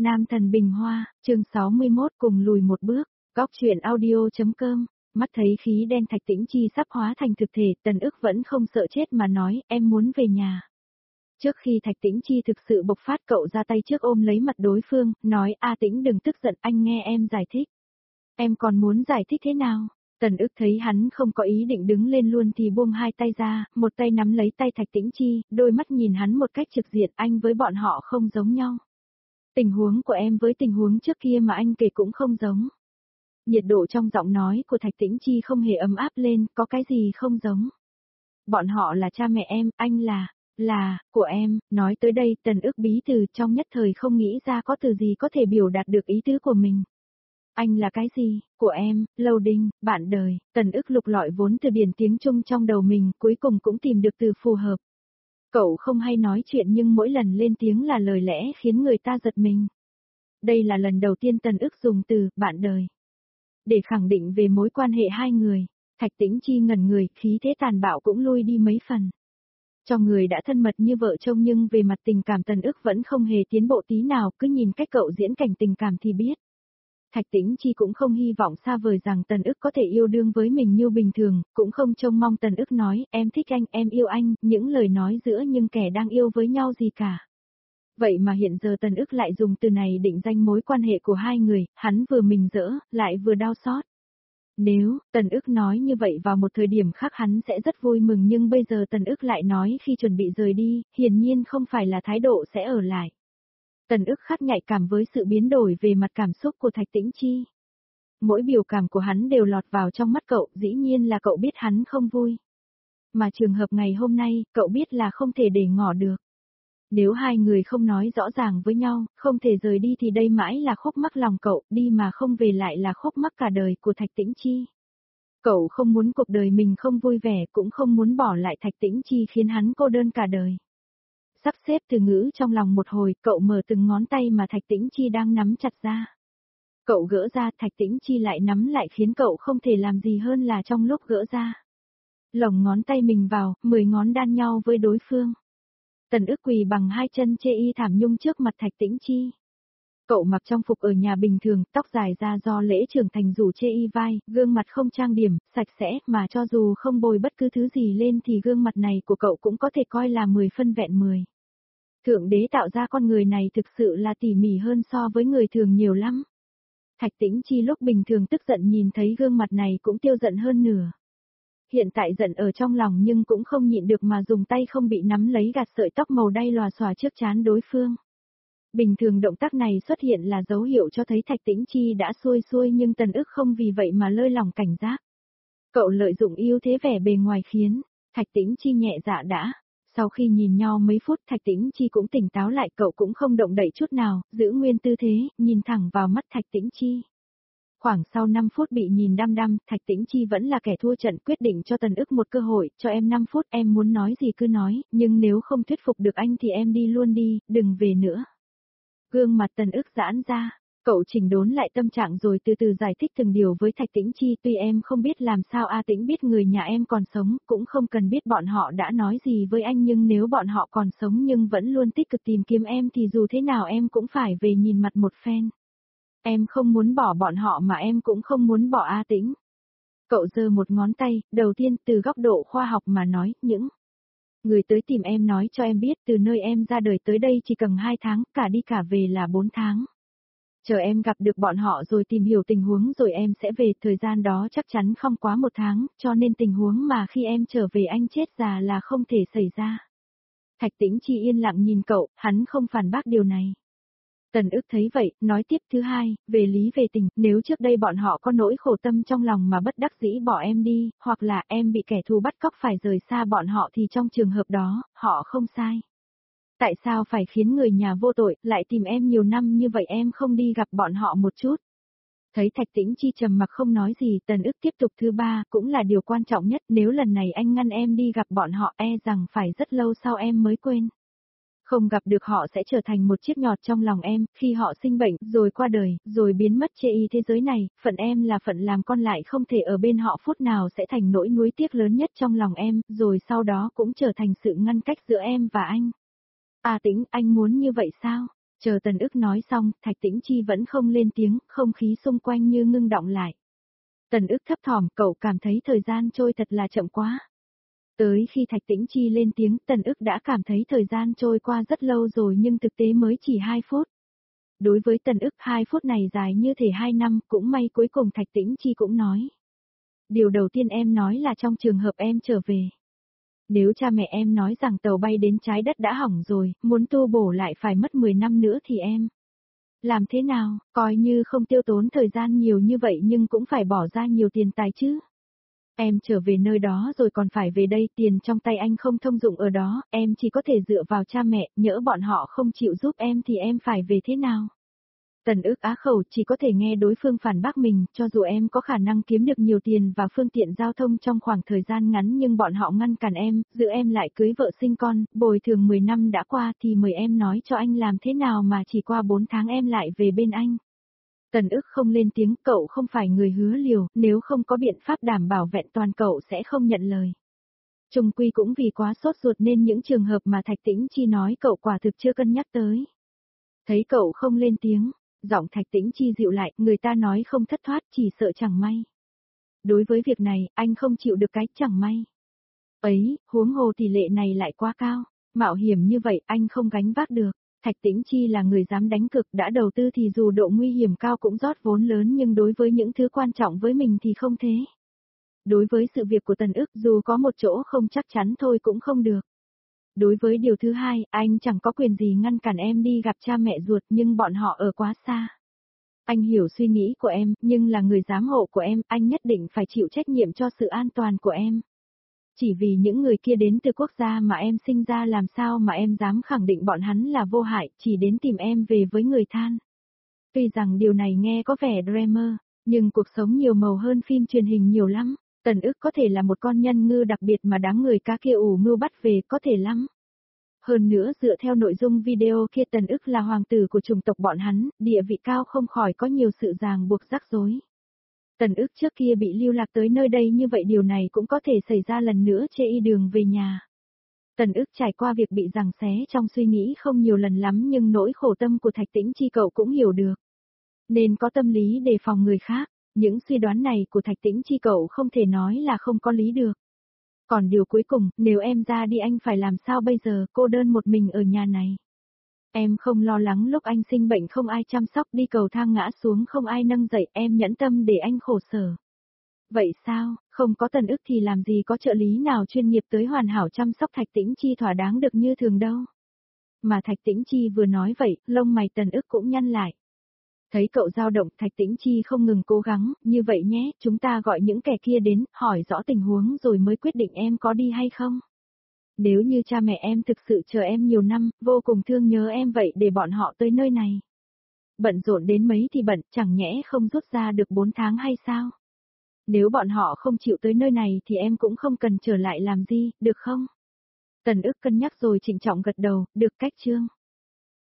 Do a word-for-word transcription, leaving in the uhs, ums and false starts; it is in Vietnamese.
Nam thần bình hoa, chương sáu mươi mốt cùng lùi một bước, góc truyện audio.com, mắt thấy khí đen Thạch Tĩnh Chi sắp hóa thành thực thể, Tần ức vẫn không sợ chết mà nói, em muốn về nhà. Trước khi Thạch Tĩnh Chi thực sự bộc phát cậu ra tay trước ôm lấy mặt đối phương, nói A Tĩnh đừng tức giận anh nghe em giải thích. Em còn muốn giải thích thế nào? Tần ức thấy hắn không có ý định đứng lên luôn thì buông hai tay ra, một tay nắm lấy tay Thạch Tĩnh Chi, đôi mắt nhìn hắn một cách trực diện, anh với bọn họ không giống nhau. Tình huống của em với tình huống trước kia mà anh kể cũng không giống. Nhiệt độ trong giọng nói của Thạch Tĩnh Chi không hề ấm áp lên, có cái gì không giống. Bọn họ là cha mẹ em, anh là, là, của em, nói tới đây Tần ức bí từ trong nhất thời không nghĩ ra có từ gì có thể biểu đạt được ý tứ của mình. Anh là cái gì, của em, Lâu Đinh, bạn đời, Tần ức lục lọi vốn từ điển tiếng Trung trong đầu mình, cuối cùng cũng tìm được từ phù hợp. Cậu không hay nói chuyện nhưng mỗi lần lên tiếng là lời lẽ khiến người ta giật mình. Đây là lần đầu tiên Tần ức dùng từ, bạn đời. Để khẳng định về mối quan hệ hai người, Thạch Tĩnh Chi ngẩn người, khí thế tàn bạo cũng lui đi mấy phần. Cho người đã thân mật như vợ chồng nhưng về mặt tình cảm Tần ức vẫn không hề tiến bộ tí nào, cứ nhìn cách cậu diễn cảnh tình cảm thì biết. Thạch Tĩnh Chi cũng không hy vọng xa vời rằng Tần ức có thể yêu đương với mình như bình thường, cũng không trông mong Tần ức nói, em thích anh, em yêu anh, những lời nói giữa nhưng kẻ đang yêu với nhau gì cả. Vậy mà hiện giờ Tần ức lại dùng từ này định danh mối quan hệ của hai người, hắn vừa mình dỡ, lại vừa đau xót. Nếu, Tần ức nói như vậy vào một thời điểm khác hắn sẽ rất vui mừng nhưng bây giờ Tần ức lại nói khi chuẩn bị rời đi, hiển nhiên không phải là thái độ sẽ ở lại. Tần ức khá nhạy cảm với sự biến đổi về mặt cảm xúc của Thạch Tĩnh Chi. Mỗi biểu cảm của hắn đều lọt vào trong mắt cậu, dĩ nhiên là cậu biết hắn không vui. Mà trường hợp ngày hôm nay, cậu biết là không thể để ngỏ được. Nếu hai người không nói rõ ràng với nhau, không thể rời đi thì đây mãi là khúc mắc lòng cậu, đi mà không về lại là khúc mắc cả đời của Thạch Tĩnh Chi. Cậu không muốn cuộc đời mình không vui vẻ, cũng không muốn bỏ lại Thạch Tĩnh Chi khiến hắn cô đơn cả đời. Sắp xếp từ ngữ trong lòng một hồi, cậu mở từng ngón tay mà Thạch Tĩnh Chi đang nắm chặt ra. Cậu gỡ ra, Thạch Tĩnh Chi lại nắm lại khiến cậu không thể làm gì hơn là trong lúc gỡ ra. Lồng ngón tay mình vào, mười ngón đan nhau với đối phương. Tần ức quỳ bằng hai chân chê y thảm nhung trước mặt Thạch Tĩnh Chi. Cậu mặc trang phục ở nhà bình thường, tóc dài ra do lễ trưởng thành rủ chê y vai, gương mặt không trang điểm, sạch sẽ, mà cho dù không bôi bất cứ thứ gì lên thì gương mặt này của cậu cũng có thể coi là mười phân vẹn mười. Thượng đế tạo ra con người này thực sự là tỉ mỉ hơn so với người thường nhiều lắm. Thạch Tĩnh Chi lúc bình thường tức giận nhìn thấy gương mặt này cũng tiêu giận hơn nửa. Hiện tại giận ở trong lòng nhưng cũng không nhịn được mà dùng tay không bị nắm lấy gạt sợi tóc màu đay lòa xòa trước trán đối phương. Bình thường động tác này xuất hiện là dấu hiệu cho thấy Thạch Tĩnh Chi đã xuôi xuôi nhưng Tần ức không vì vậy mà lơi lỏng cảnh giác. Cậu lợi dụng ưu thế vẻ bề ngoài khiến Thạch Tĩnh Chi nhẹ dạ đã. Sau khi nhìn nhau mấy phút Thạch Tĩnh Chi cũng tỉnh táo lại, cậu cũng không động đậy chút nào, giữ nguyên tư thế, nhìn thẳng vào mắt Thạch Tĩnh Chi. Khoảng sau năm phút bị nhìn đăm đăm, Thạch Tĩnh Chi vẫn là kẻ thua trận, quyết định cho Tần ức một cơ hội, cho em năm phút, em muốn nói gì cứ nói, nhưng nếu không thuyết phục được anh thì em đi luôn đi, đừng về nữa. Gương mặt Tần ức giãn ra, cậu chỉnh đốn lại tâm trạng rồi từ từ giải thích từng điều với Thạch Tĩnh Chi, tuy em không biết làm sao A Tĩnh biết người nhà em còn sống, cũng không cần biết bọn họ đã nói gì với anh nhưng nếu bọn họ còn sống nhưng vẫn luôn tích cực tìm kiếm em thì dù thế nào em cũng phải về nhìn mặt một phen. Em không muốn bỏ bọn họ mà em cũng không muốn bỏ A Tĩnh. Cậu giơ một ngón tay, đầu tiên từ góc độ khoa học mà nói, những người tới tìm em nói cho em biết từ nơi em ra đời tới đây chỉ cần hai tháng, cả đi cả về là bốn tháng. Chờ em gặp được bọn họ rồi tìm hiểu tình huống rồi em sẽ về, thời gian đó chắc chắn không quá một tháng, cho nên tình huống mà khi em trở về anh chết già là không thể xảy ra. Thạch Tĩnh Chi yên lặng nhìn cậu, hắn không phản bác điều này. Tần ức thấy vậy, nói tiếp thứ hai, về lý về tình, nếu trước đây bọn họ có nỗi khổ tâm trong lòng mà bất đắc dĩ bỏ em đi, hoặc là em bị kẻ thù bắt cóc phải rời xa bọn họ thì trong trường hợp đó, họ không sai. Tại sao phải khiến người nhà vô tội, lại tìm em nhiều năm như vậy em không đi gặp bọn họ một chút? Thấy Thạch Tĩnh Chi trầm mặc không nói gì, Tần ức tiếp tục thứ ba, cũng là điều quan trọng nhất, nếu lần này anh ngăn em đi gặp bọn họ e rằng phải rất lâu sau em mới quên. Không gặp được họ sẽ trở thành một chiếc nhọt trong lòng em, khi họ sinh bệnh, rồi qua đời, rồi biến mất chê y thế giới này, phận em là phận làm con lại không thể ở bên họ phút nào sẽ thành nỗi nuối tiếc lớn nhất trong lòng em, rồi sau đó cũng trở thành sự ngăn cách giữa em và anh. A Tĩnh, anh muốn như vậy sao? Chờ Tần ức nói xong, Thạch Tĩnh Chi vẫn không lên tiếng, không khí xung quanh như ngưng đọng lại. Tần ức thấp thỏm, cậu cảm thấy thời gian trôi thật là chậm quá. Tới khi Thạch Tĩnh Chi lên tiếng, Tần ức đã cảm thấy thời gian trôi qua rất lâu rồi nhưng thực tế mới chỉ hai phút. Đối với Tần ức hai phút này dài như thể hai năm, cũng may cuối cùng Thạch Tĩnh Chi cũng nói. Điều đầu tiên em nói là trong trường hợp em trở về. Nếu cha mẹ em nói rằng tàu bay đến trái đất đã hỏng rồi, muốn tu bổ lại phải mất mười năm nữa thì em làm thế nào, coi như không tiêu tốn thời gian nhiều như vậy nhưng cũng phải bỏ ra nhiều tiền tài chứ. Em trở về nơi đó rồi còn phải về đây, tiền trong tay anh không thông dụng ở đó, em chỉ có thể dựa vào cha mẹ, nhỡ bọn họ không chịu giúp em thì em phải về thế nào? Tần ức á khẩu chỉ có thể nghe đối phương phản bác mình, cho dù em có khả năng kiếm được nhiều tiền và phương tiện giao thông trong khoảng thời gian ngắn nhưng bọn họ ngăn cản em, giữ em lại cưới vợ sinh con, bồi thường mười năm đã qua thì mời em nói cho anh làm thế nào mà chỉ qua bốn tháng em lại về bên anh. Tần ức không lên tiếng, cậu không phải người hứa liều, nếu không có biện pháp đảm bảo vẹn toàn cậu sẽ không nhận lời. Trung quy cũng vì quá sốt ruột nên những trường hợp mà Thạch Tĩnh Chi nói cậu quả thực chưa cân nhắc tới. Thấy cậu không lên tiếng, giọng Thạch Tĩnh Chi dịu lại, người ta nói không thất thoát chỉ sợ chẳng may. Đối với việc này, anh không chịu được cái chẳng may. Ấy, huống hồ tỷ lệ này lại quá cao, mạo hiểm như vậy anh không gánh vác được. Thạch Tĩnh Chi là người dám đánh cược, đã đầu tư thì dù độ nguy hiểm cao cũng rót vốn lớn nhưng đối với những thứ quan trọng với mình thì không thế. Đối với sự việc của Tần ức dù có một chỗ không chắc chắn thôi cũng không được. Đối với điều thứ hai, anh chẳng có quyền gì ngăn cản em đi gặp cha mẹ ruột nhưng bọn họ ở quá xa. Anh hiểu suy nghĩ của em, nhưng là người giám hộ của em, anh nhất định phải chịu trách nhiệm cho sự an toàn của em. Chỉ vì những người kia đến từ quốc gia mà em sinh ra làm sao mà em dám khẳng định bọn hắn là vô hại, chỉ đến tìm em về với người than. Tuy rằng điều này nghe có vẻ drama, nhưng cuộc sống nhiều màu hơn phim truyền hình nhiều lắm. Tần ức có thể là một con nhân ngư đặc biệt mà đáng người cá kia ủ mưu bắt về, có thể lắm. Hơn nữa dựa theo nội dung video kia Tần ức là hoàng tử của chủng tộc bọn hắn, địa vị cao không khỏi có nhiều sự ràng buộc rắc rối. Tần ức trước kia bị lưu lạc tới nơi đây như vậy điều này cũng có thể xảy ra lần nữa chê y đường về nhà. Tần ức trải qua việc bị giằng xé trong suy nghĩ không nhiều lần lắm nhưng nỗi khổ tâm của Thạch Tĩnh Chi cậu cũng hiểu được. Nên có tâm lý đề phòng người khác, những suy đoán này của Thạch Tĩnh Chi cậu không thể nói là không có lý được. Còn điều cuối cùng, nếu em ra đi anh phải làm sao bây giờ, cô đơn một mình ở nhà này. Em không lo lắng lúc anh sinh bệnh không ai chăm sóc, đi cầu thang ngã xuống không ai nâng dậy, em nhẫn tâm để anh khổ sở. Vậy sao, không có Tần ức thì làm gì có trợ lý nào chuyên nghiệp tới hoàn hảo chăm sóc Thạch Tĩnh Chi thỏa đáng được như thường đâu. Mà Thạch Tĩnh Chi vừa nói vậy, lông mày Tần ức cũng nhăn lại. Thấy cậu dao động, Thạch Tĩnh Chi không ngừng cố gắng, như vậy nhé, chúng ta gọi những kẻ kia đến, hỏi rõ tình huống rồi mới quyết định em có đi hay không. Nếu như cha mẹ em thực sự chờ em nhiều năm, vô cùng thương nhớ em vậy để bọn họ tới nơi này. Bận rộn đến mấy thì bận, chẳng nhẽ không rút ra được bốn tháng hay sao? Nếu bọn họ không chịu tới nơi này thì em cũng không cần trở lại làm gì, được không? Tần ức cân nhắc rồi trịnh trọng gật đầu, được cách Trương.